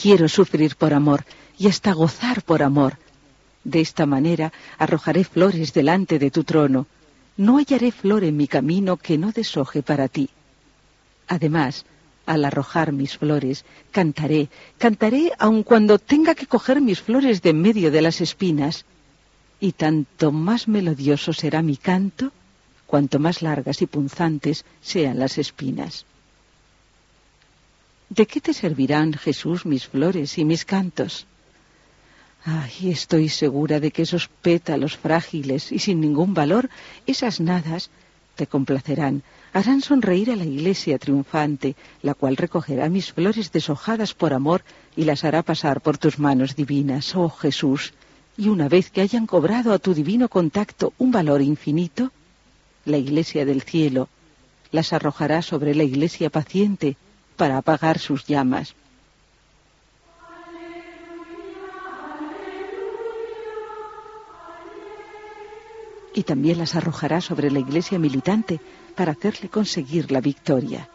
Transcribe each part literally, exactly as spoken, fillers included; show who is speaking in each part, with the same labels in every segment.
Speaker 1: quiero sufrir por amor y hasta gozar por amor. De esta manera arrojaré flores delante de tu trono. No hallaré flor en mi camino que no deshoje para ti. Además, al arrojar mis flores, cantaré, cantaré aun cuando tenga que coger mis flores de en medio de las espinas. Y tanto más melodioso será mi canto, cuanto más largas y punzantes sean las espinas. ¿De qué te servirán, Jesús, mis flores y mis cantos? Ay, estoy segura de que esos pétalos frágiles y sin ningún valor, esas nadas, te complacerán, harán sonreír a la iglesia triunfante, la cual recogerá mis flores deshojadas por amor y las hará pasar por tus manos divinas, oh Jesús. Y una vez que hayan cobrado a tu divino contacto un valor infinito, la iglesia del cielo las arrojará sobre la iglesia paciente para apagar sus llamas. Y también las arrojará sobre la iglesia militante para hacerle conseguir la victoria.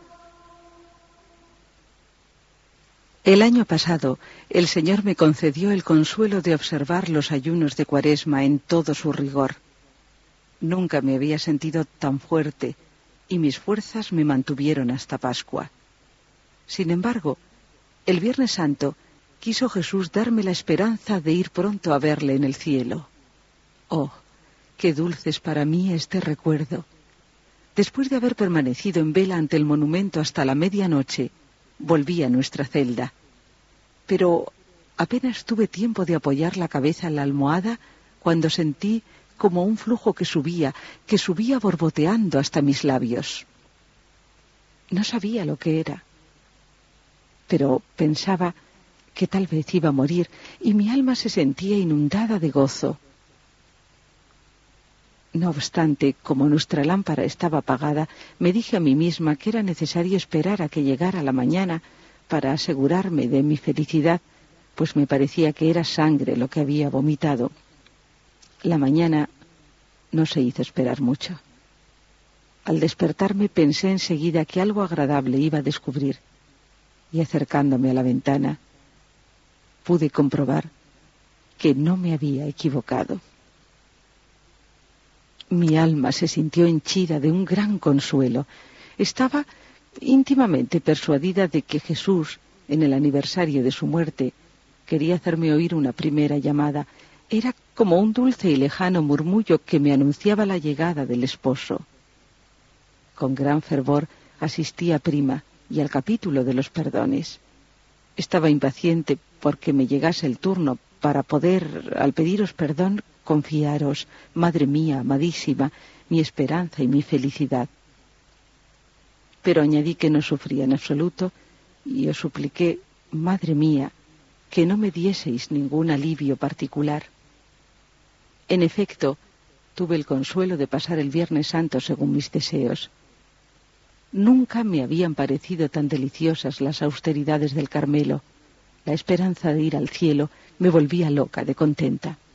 Speaker 1: El año pasado, el Señor me concedió el consuelo de observar los ayunos de Cuaresma en todo su rigor. Nunca me había sentido tan fuerte y mis fuerzas me mantuvieron hasta Pascua. Sin embargo, el Viernes Santo quiso Jesús darme la esperanza de ir pronto a verle en el cielo. Oh, qué dulce es para mí este recuerdo. Después de haber permanecido en vela ante el monumento hasta la medianoche, volví a nuestra celda. Pero apenas tuve tiempo de apoyar la cabeza en la almohada cuando sentí como un flujo que subía, que subía borboteando hasta mis labios. No sabía lo que era, pero pensaba que tal vez iba a morir y mi alma se sentía inundada de gozo. No obstante, como nuestra lámpara estaba apagada, me dije a mí misma que era necesario esperar a que llegara la mañana para asegurarme de mi felicidad, pues me parecía que era sangre lo que había vomitado. La mañana no se hizo esperar mucho. Al despertarme pensé enseguida que algo agradable iba a descubrir, y acercándome a la ventana, pude comprobar que no me había equivocado. Mi alma se sintió henchida de un gran consuelo. Estaba íntimamente persuadida de que Jesús, en el aniversario de su muerte, quería hacerme oír una primera llamada. Era como un dulce y lejano murmullo que me anunciaba la llegada del esposo. Con gran fervor asistí a Prima y al capítulo de los perdones. Estaba impaciente porque me llegase el turno para poder, al pediros perdón, confiaros, madre mía, amadísima, mi esperanza y mi felicidad. Pero añadí que no sufría en absoluto y os supliqué, madre mía, que no me dieseis ningún alivio particular. En efecto, tuve el consuelo de pasar el Viernes Santo según mis deseos. Nunca me habían parecido tan deliciosas las austeridades del Carmelo. La esperanza de ir al cielo me volvía loca de contenta.